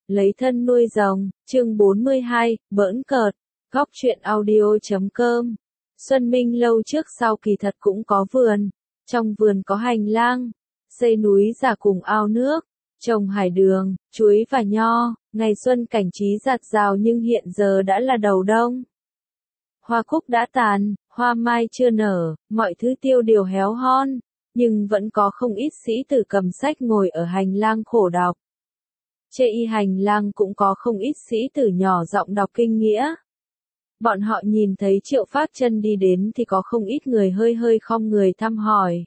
Lấy thân nuôi rồng, chương 42, bỡn cợt, góc truyện audio.com. Xuân Minh lâu trước sau kỳ thật cũng có vườn, trong vườn có hành lang, xây núi giả cùng ao nước, trồng hải đường, chuối và nho, ngày xuân cảnh trí rạt rào nhưng hiện giờ đã là đầu đông. Hoa cúc đã tàn, hoa mai chưa nở, mọi thứ tiêu điều héo hon, nhưng vẫn có không ít sĩ tử cầm sách ngồi ở hành lang khổ đọc. Trên hành lang cũng có không ít sĩ tử nhỏ giọng đọc kinh nghĩa. Bọn họ nhìn thấy Triệu Phác Chân đi đến thì có không ít người hơi hơi khom người thăm hỏi.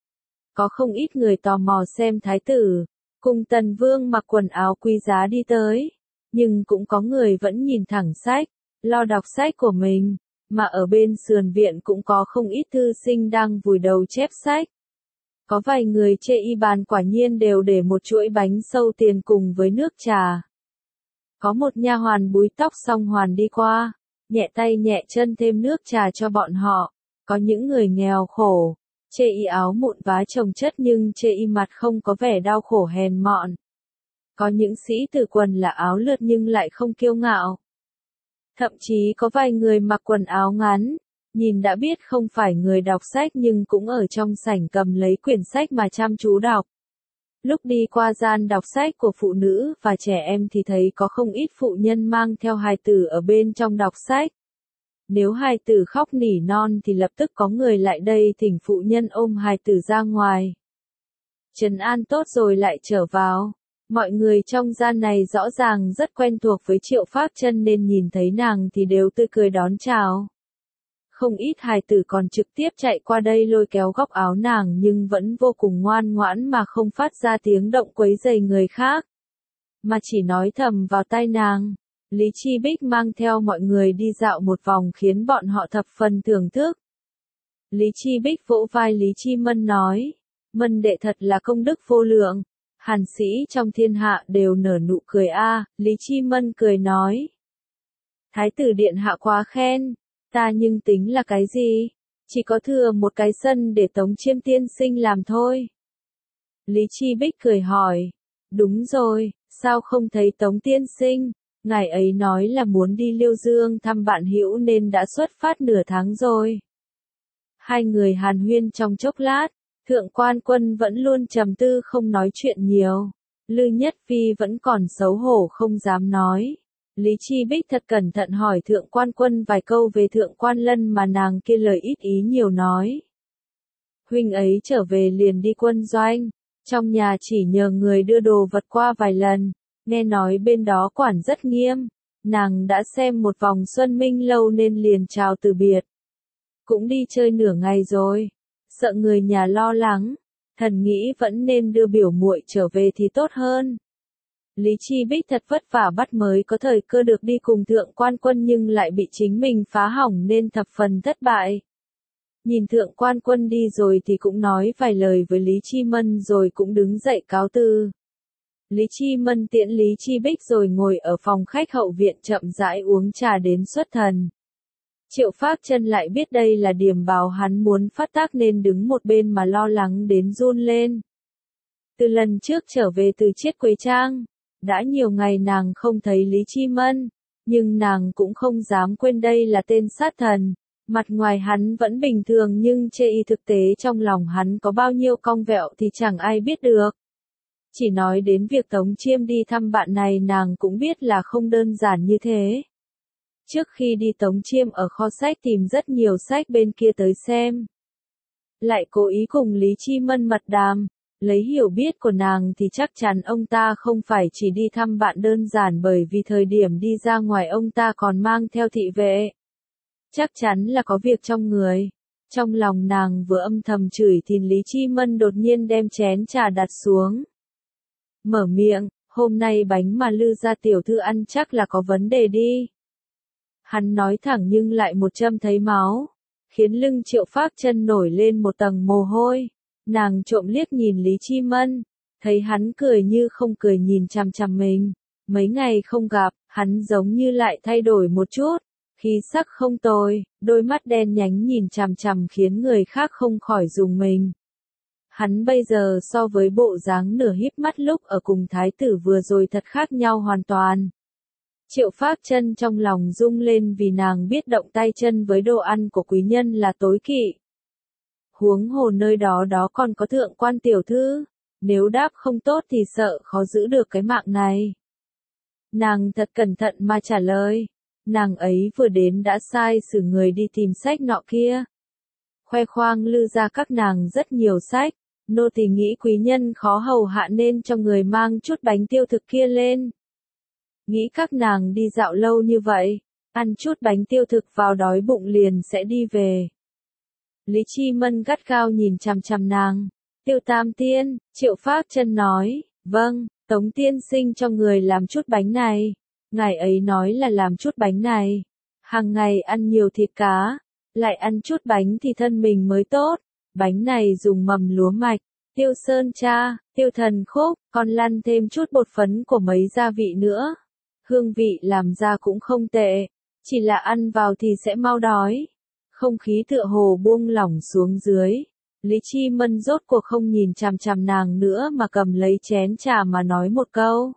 Có không ít người tò mò xem thái tử, cùng Tần Vương mặc quần áo quý giá đi tới. Nhưng cũng có người vẫn nhìn thẳng sách, lo đọc sách của mình, mà ở bên sườn viện cũng có không ít thư sinh đang vùi đầu chép sách. Có vài người chê y bàn quả nhiên đều để một chuỗi bánh sâu tiền cùng với nước trà. Có một nha hoàn búi tóc xong hoàn đi qua, nhẹ tay nhẹ chân thêm nước trà cho bọn họ. Có những người nghèo khổ, chê y áo mụn vá chồng chất nhưng chê y mặt không có vẻ đau khổ hèn mọn. Có những sĩ tử quần là áo lượt nhưng lại không kiêu ngạo. Thậm chí có vài người mặc quần áo ngắn, nhìn đã biết không phải người đọc sách nhưng cũng ở trong sảnh cầm lấy quyển sách mà chăm chú đọc. Lúc đi qua gian đọc sách của phụ nữ và trẻ em thì thấy có không ít phụ nhân mang theo hài tử ở bên trong đọc sách. Nếu hài tử khóc nỉ non thì lập tức có người lại đây thỉnh phụ nhân ôm hài tử ra ngoài. Trấn an tốt rồi lại trở vào. Mọi người trong gian này rõ ràng rất quen thuộc với Triệu Phác Chân nên nhìn thấy nàng thì đều tươi cười đón chào. Không ít hài tử còn trực tiếp chạy qua đây lôi kéo góc áo nàng nhưng vẫn vô cùng ngoan ngoãn mà không phát ra tiếng động quấy rầy người khác. Mà chỉ nói thầm vào tai nàng. Lý Chi Bích mang theo mọi người đi dạo một vòng khiến bọn họ thập phần thưởng thức. Lý Chi Bích vỗ vai Lý Chi Mân nói. Mân đệ thật là công đức vô lượng. Hàn sĩ trong thiên hạ đều nở nụ cười a. Lý Chi Mân cười nói. Thái tử điện hạ quá khen. Ta nhưng tính là cái gì? Chỉ có thừa một cái sân để Tống Chiêm tiên sinh làm thôi. Lý Chi Bích cười hỏi. Đúng rồi, sao không thấy Tống tiên sinh? Ngài ấy nói là muốn đi Liêu Dương thăm bạn hữu nên đã xuất phát nửa tháng rồi. Hai người hàn huyên trong chốc lát, Thượng Quan Quân vẫn luôn trầm tư không nói chuyện nhiều. Lư Nhất Phi vẫn còn xấu hổ không dám nói. Lý Chi Bích thật cẩn thận hỏi Thượng Quan Quân vài câu về Thượng Quan Lân mà nàng kia lời ít ý nhiều nói. Huynh ấy trở về liền đi quân doanh, trong nhà chỉ nhờ người đưa đồ vật qua vài lần, nghe nói bên đó quản rất nghiêm, nàng đã xem một vòng Xuân Minh lâu nên liền chào từ biệt. Cũng đi chơi nửa ngày rồi, sợ người nhà lo lắng, thần nghĩ vẫn nên đưa biểu muội trở về thì tốt hơn. Lý Chi Bích thật vất vả bắt mới có thời cơ được đi cùng Thượng Quan Quân nhưng lại bị chính mình phá hỏng nên thập phần thất bại. Nhìn Thượng Quan Quân đi rồi thì cũng nói vài lời với Lý Chi Mân rồi cũng đứng dậy cáo từ. Lý Chi Mân tiễn Lý Chi Bích rồi ngồi ở phòng khách hậu viện chậm rãi uống trà đến xuất thần. Triệu Phác Chân lại biết đây là điểm báo hắn muốn phát tác nên đứng một bên mà lo lắng đến run lên. Từ lần trước trở về từ Chiết Quế Trang, đã nhiều ngày nàng không thấy Lý Chi Mân, nhưng nàng cũng không dám quên đây là tên sát thần. Mặt ngoài hắn vẫn bình thường nhưng chê y thực tế trong lòng hắn có bao nhiêu cong vẹo thì chẳng ai biết được. Chỉ nói đến việc Tống Chiêm đi thăm bạn này nàng cũng biết là không đơn giản như thế. Trước khi đi Tống Chiêm ở kho sách tìm rất nhiều sách bên kia tới xem. Lại cố ý cùng Lý Chi Mân mật đàm. Lấy hiểu biết của nàng thì chắc chắn ông ta không phải chỉ đi thăm bạn đơn giản bởi vì thời điểm đi ra ngoài ông ta còn mang theo thị vệ. Chắc chắn là có việc trong người. Trong lòng nàng vừa âm thầm chửi thì Lý Chi Mân đột nhiên đem chén trà đặt xuống. Mở miệng, hôm nay bánh mà Lư gia tiểu thư ăn chắc là có vấn đề đi. Hắn nói thẳng nhưng lại một châm thấy máu, khiến lưng Triệu Phác Chân nổi lên một tầng mồ hôi. Nàng trộm liếc nhìn Lý Chi Mân, thấy hắn cười như không cười nhìn chằm chằm mình. Mấy ngày không gặp, hắn giống như lại thay đổi một chút, khí sắc không tồi, đôi mắt đen nhánh nhìn chằm chằm khiến người khác không khỏi rùng mình. Hắn bây giờ so với bộ dáng nửa híp mắt lúc ở cùng thái tử vừa rồi thật khác nhau hoàn toàn. Triệu Phác Chân trong lòng rung lên vì nàng biết động tay chân với đồ ăn của quý nhân là tối kỵ. Huống hồ nơi đó còn có thượng quan tiểu thư, nếu đáp không tốt thì sợ khó giữ được cái mạng này. Nàng thật cẩn thận mà trả lời, nàng ấy vừa đến đã sai xử người đi tìm sách nọ kia. Khoe khoang lư ra các nàng rất nhiều sách, nô tỳ nghĩ quý nhân khó hầu hạ nên cho người mang chút bánh tiêu thực kia lên. Nghĩ các nàng đi dạo lâu như vậy, ăn chút bánh tiêu thực vào đói bụng liền sẽ đi về. Lý Chi Mân gắt gao nhìn chằm chằm nàng. Tiêu Tam Tiên, Triệu Phác Chân nói, vâng, Tống tiên sinh cho người làm chút bánh này. Ngài ấy nói là làm chút bánh này. Hàng ngày ăn nhiều thịt cá, lại ăn chút bánh thì thân mình mới tốt. Bánh này dùng mầm lúa mạch, tiêu sơn cha, tiêu thần khúc, còn lăn thêm chút bột phấn của mấy gia vị nữa. Hương vị làm ra cũng không tệ, chỉ là ăn vào thì sẽ mau đói. Không khí tựa hồ buông lỏng xuống dưới. Lý Chi Mân rốt cuộc không nhìn chằm chằm nàng nữa mà cầm lấy chén trà mà nói một câu.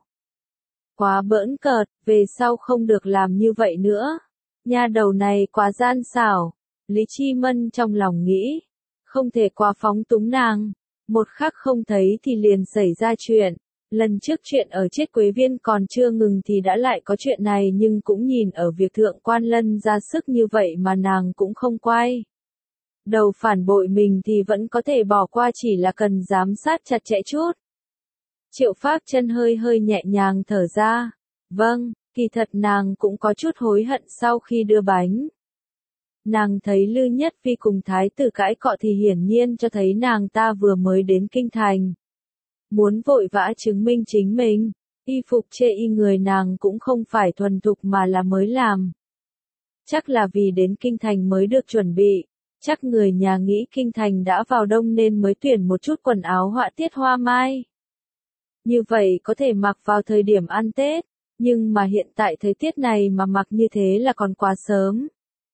Quá bỡn cợt, về sau không được làm như vậy nữa. Nha đầu này quá gian xảo. Lý Chi Mân trong lòng nghĩ, không thể quá phóng túng nàng. Một khắc không thấy thì liền xảy ra chuyện. Lần trước chuyện ở chết Quế Viên còn chưa ngừng thì đã lại có chuyện này, nhưng cũng nhìn ở việc thượng quan Lân ra sức như vậy mà nàng cũng không quay đầu phản bội mình thì vẫn có thể bỏ qua, chỉ là cần giám sát chặt chẽ chút. Triệu Phác Chân hơi hơi nhẹ nhàng thở ra. Vâng, kỳ thật nàng cũng có chút hối hận sau khi đưa bánh. Nàng thấy Lư Nhất Phi cùng thái tử cãi cọ thì hiển nhiên cho thấy nàng ta vừa mới đến kinh thành. Muốn vội vã chứng minh chính mình, y phục chê y người nàng cũng không phải thuần thục mà là mới làm. Chắc là vì đến kinh thành mới được chuẩn bị, chắc người nhà nghĩ kinh thành đã vào đông nên mới tuyển một chút quần áo họa tiết hoa mai. Như vậy có thể mặc vào thời điểm ăn Tết, nhưng mà hiện tại thời tiết này mà mặc như thế là còn quá sớm.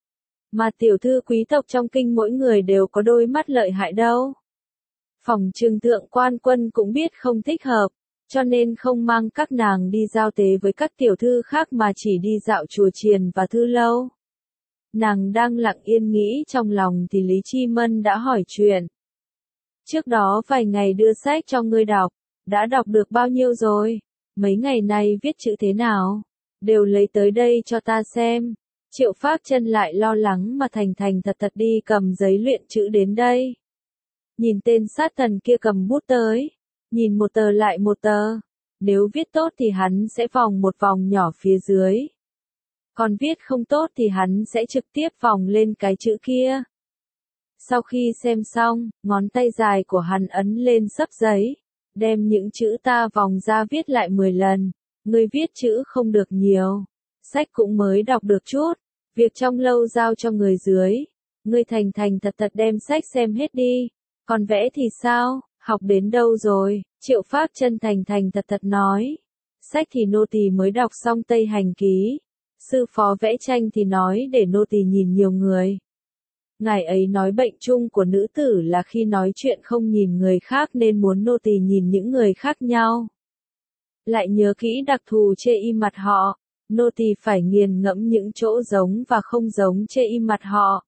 Mà tiểu thư quý tộc trong kinh mỗi người đều có đôi mắt lợi hại đâu. Phòng trừng thượng quan Quân cũng biết không thích hợp, cho nên không mang các nàng đi giao tế với các tiểu thư khác mà chỉ đi dạo chùa chiền và thư lâu. Nàng đang lặng yên nghĩ trong lòng thì Lý Chi Mân đã hỏi chuyện. Trước đó vài ngày đưa sách cho ngươi đọc, đã đọc được bao nhiêu rồi? Mấy ngày nay viết chữ thế nào? Đều lấy tới đây cho ta xem. Triệu Phác Chân lại lo lắng mà thành thành thật thật đi cầm giấy luyện chữ đến đây. Nhìn tên sát thần kia cầm bút tới, nhìn một tờ lại một tờ. Nếu viết tốt thì hắn sẽ vòng một vòng nhỏ phía dưới. Còn viết không tốt thì hắn sẽ trực tiếp vòng lên cái chữ kia. Sau khi xem xong, ngón tay dài của hắn ấn lên xấp giấy, đem những chữ ta vòng ra viết lại 10 lần. Ngươi viết chữ không được nhiều, sách cũng mới đọc được chút, việc trong lâu giao cho người dưới. Ngươi thành thành thật thật đem sách xem hết đi. Còn vẽ thì sao, học đến đâu rồi? Triệu Phác Chân thành thành thật thật nói. Sách thì nô tỳ mới đọc xong Tây Hành Ký. Sư phó vẽ tranh thì nói để nô tỳ nhìn nhiều người. Ngài ấy nói bệnh chung của nữ tử là khi nói chuyện không nhìn người khác nên muốn nô tỳ nhìn những người khác nhau. Lại nhớ kỹ đặc thù chê y mặt họ, nô tỳ phải nghiền ngẫm những chỗ giống và không giống chê y mặt họ.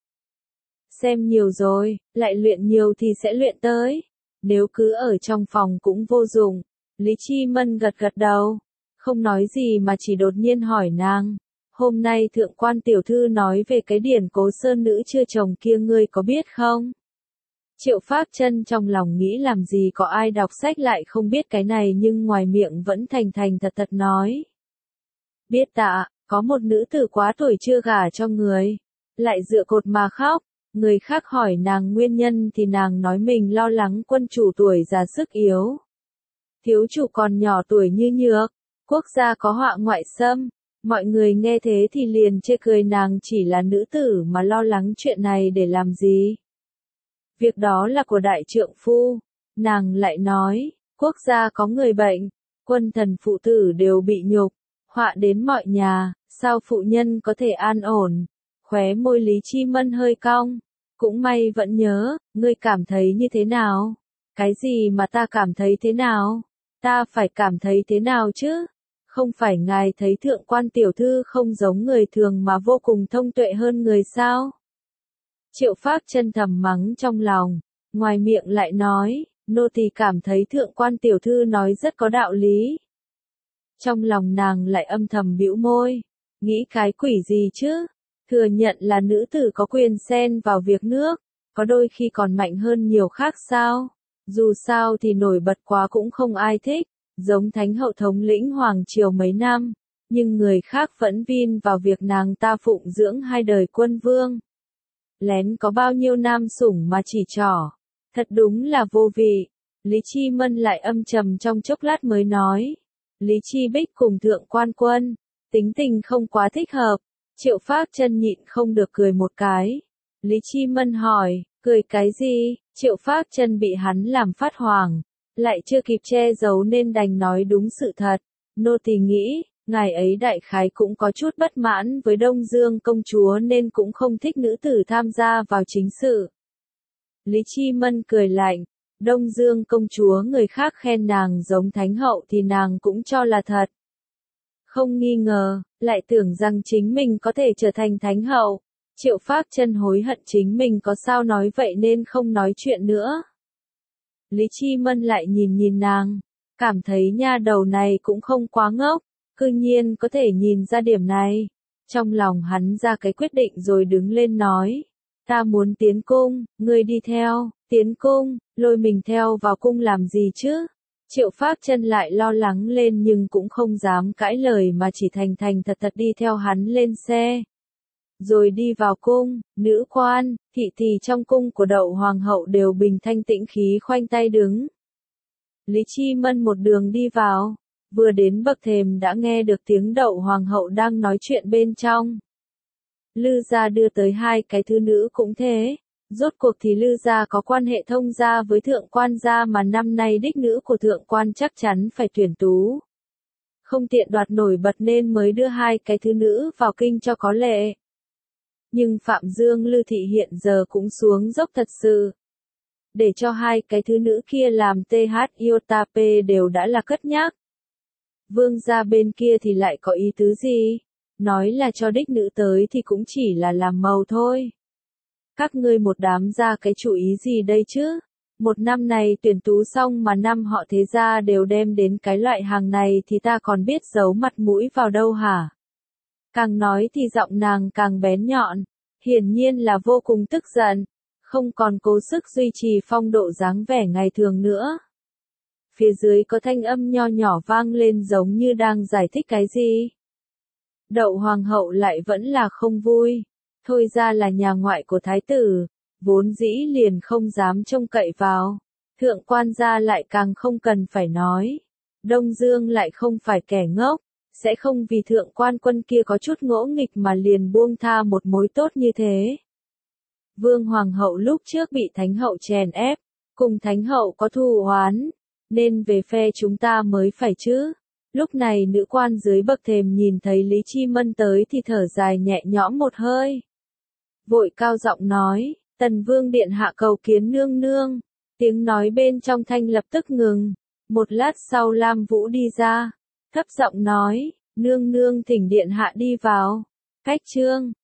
Xem nhiều rồi, lại luyện nhiều thì sẽ luyện tới. Nếu cứ ở trong phòng cũng vô dụng. Lý Chi Mân gật gật đầu, không nói gì mà chỉ đột nhiên hỏi nàng. Hôm nay thượng quan tiểu thư nói về cái điển Cố Sơn nữ chưa chồng kia ngươi có biết không? Triệu Phác Chân trong lòng nghĩ làm gì có ai đọc sách lại không biết cái này, nhưng ngoài miệng vẫn thành thành thật thật nói. Biết tạ, có một nữ tử quá tuổi chưa gả cho người, lại dựa cột mà khóc. Người khác hỏi nàng nguyên nhân thì nàng nói mình lo lắng quân chủ tuổi già sức yếu. Thiếu chủ còn nhỏ tuổi như nhược, quốc gia có họa ngoại xâm. Mọi người nghe thế thì liền chê cười nàng chỉ là nữ tử mà lo lắng chuyện này để làm gì. Việc đó là của đại trượng phu. Nàng lại nói, quốc gia có người bệnh, quân thần phụ tử đều bị nhục, họa đến mọi nhà, sao phụ nhân có thể an ổn. Khóe môi Lý Chi Mân hơi cong, cũng may vẫn nhớ, ngươi cảm thấy như thế nào? Cái gì mà ta cảm thấy thế nào? Ta phải cảm thấy thế nào chứ? Không phải ngài thấy thượng quan tiểu thư không giống người thường mà vô cùng thông tuệ hơn người sao? Triệu Phác Chân thầm mắng trong lòng, ngoài miệng lại nói, nô tỳ cảm thấy thượng quan tiểu thư nói rất có đạo lý. Trong lòng nàng lại âm thầm bĩu môi, nghĩ cái quỷ gì chứ? Thừa nhận là nữ tử có quyền xen vào việc nước, có đôi khi còn mạnh hơn nhiều khác sao? Dù sao thì nổi bật quá cũng không ai thích, giống thánh hậu thống lĩnh hoàng triều mấy năm, nhưng người khác vẫn vin vào việc nàng ta phụng dưỡng 2 đời quân vương. Lén có bao nhiêu nam sủng mà chỉ trỏ, thật đúng là vô vị. Lý Chi Mân lại âm trầm trong chốc lát mới nói, Lý Chi Bích cùng thượng quan quân, tính tình không quá thích hợp. Triệu Phác Chân nhịn không được cười một cái. Lý Chi Mân hỏi, cười cái gì? Triệu Phác Chân bị hắn làm phát hoảng, lại chưa kịp che giấu nên đành nói đúng sự thật. Nô tỳ nghĩ, ngài ấy đại khái cũng có chút bất mãn với Đông Dương công chúa nên cũng không thích nữ tử tham gia vào chính sự. Lý Chi Mân cười lạnh, Đông Dương công chúa người khác khen nàng giống thánh hậu thì nàng cũng cho là thật. Không nghi ngờ, lại tưởng rằng chính mình có thể trở thành thánh hậu. Triệu Phác Chân hối hận chính mình có sao nói vậy nên không nói chuyện nữa. Lý Chi Mân lại nhìn nhìn nàng, cảm thấy nha đầu này cũng không quá ngốc, cư nhiên có thể nhìn ra điểm này. Trong lòng hắn ra cái quyết định rồi đứng lên nói, ta muốn tiến cung, ngươi đi theo. Tiến cung, lôi mình theo vào cung làm gì chứ? Triệu Phác Chân lại lo lắng lên nhưng cũng không dám cãi lời mà chỉ thành thành thật thật đi theo hắn lên xe. Rồi đi vào cung, nữ quan, thị tỳ trong cung của Đậu hoàng hậu đều bình thanh tĩnh khí khoanh tay đứng. Lý Chi Mân một đường đi vào, vừa đến bậc thềm đã nghe được tiếng Đậu hoàng hậu đang nói chuyện bên trong. Lư gia đưa tới 2 cái thứ nữ cũng thế. Rốt cuộc thì Lư gia có quan hệ thông gia với thượng quan gia mà năm nay đích nữ của thượng quan chắc chắn phải tuyển tú. Không tiện đoạt nổi bật nên mới đưa 2 cái thứ nữ vào kinh cho có lệ. Nhưng Phạm Dương Lư thị hiện giờ cũng xuống dốc thật sự. Để cho 2 cái thứ nữ kia làm TH Iota P đều đã là cất nhắc. Vương gia bên kia thì lại có ý tứ gì? Nói là cho đích nữ tới thì cũng chỉ là làm màu thôi. Các ngươi một đám ra cái chủ ý gì đây chứ? Một năm này tuyển tú xong mà năm họ thế gia đều đem đến cái loại hàng này thì ta còn biết giấu mặt mũi vào đâu hả? Càng nói thì giọng nàng càng bén nhọn, hiển nhiên là vô cùng tức giận, không còn cố sức duy trì phong độ dáng vẻ ngày thường nữa. Phía dưới có thanh âm nho nhỏ vang lên giống như đang giải thích cái gì. Đậu hoàng hậu lại vẫn là không vui. Thôi ra là nhà ngoại của thái tử, vốn dĩ liền không dám trông cậy vào. Thượng quan gia lại càng không cần phải nói. Đông Dương lại không phải kẻ ngốc, sẽ không vì thượng quan quân kia có chút ngỗ nghịch mà liền buông tha một mối tốt như thế. Vương hoàng hậu lúc trước bị thánh hậu chèn ép, cùng thánh hậu có thù oán, nên về phe chúng ta mới phải chứ. Lúc này nữ quan dưới bậc thềm nhìn thấy Lý Chi Mân tới thì thở dài nhẹ nhõm một hơi. Vội cao giọng nói, Tần Vương điện hạ cầu kiến nương nương. Tiếng nói bên trong thanh lập tức ngừng. Một lát sau Lam Vũ đi ra, thấp giọng nói, nương nương thỉnh điện hạ đi vào. Cách chương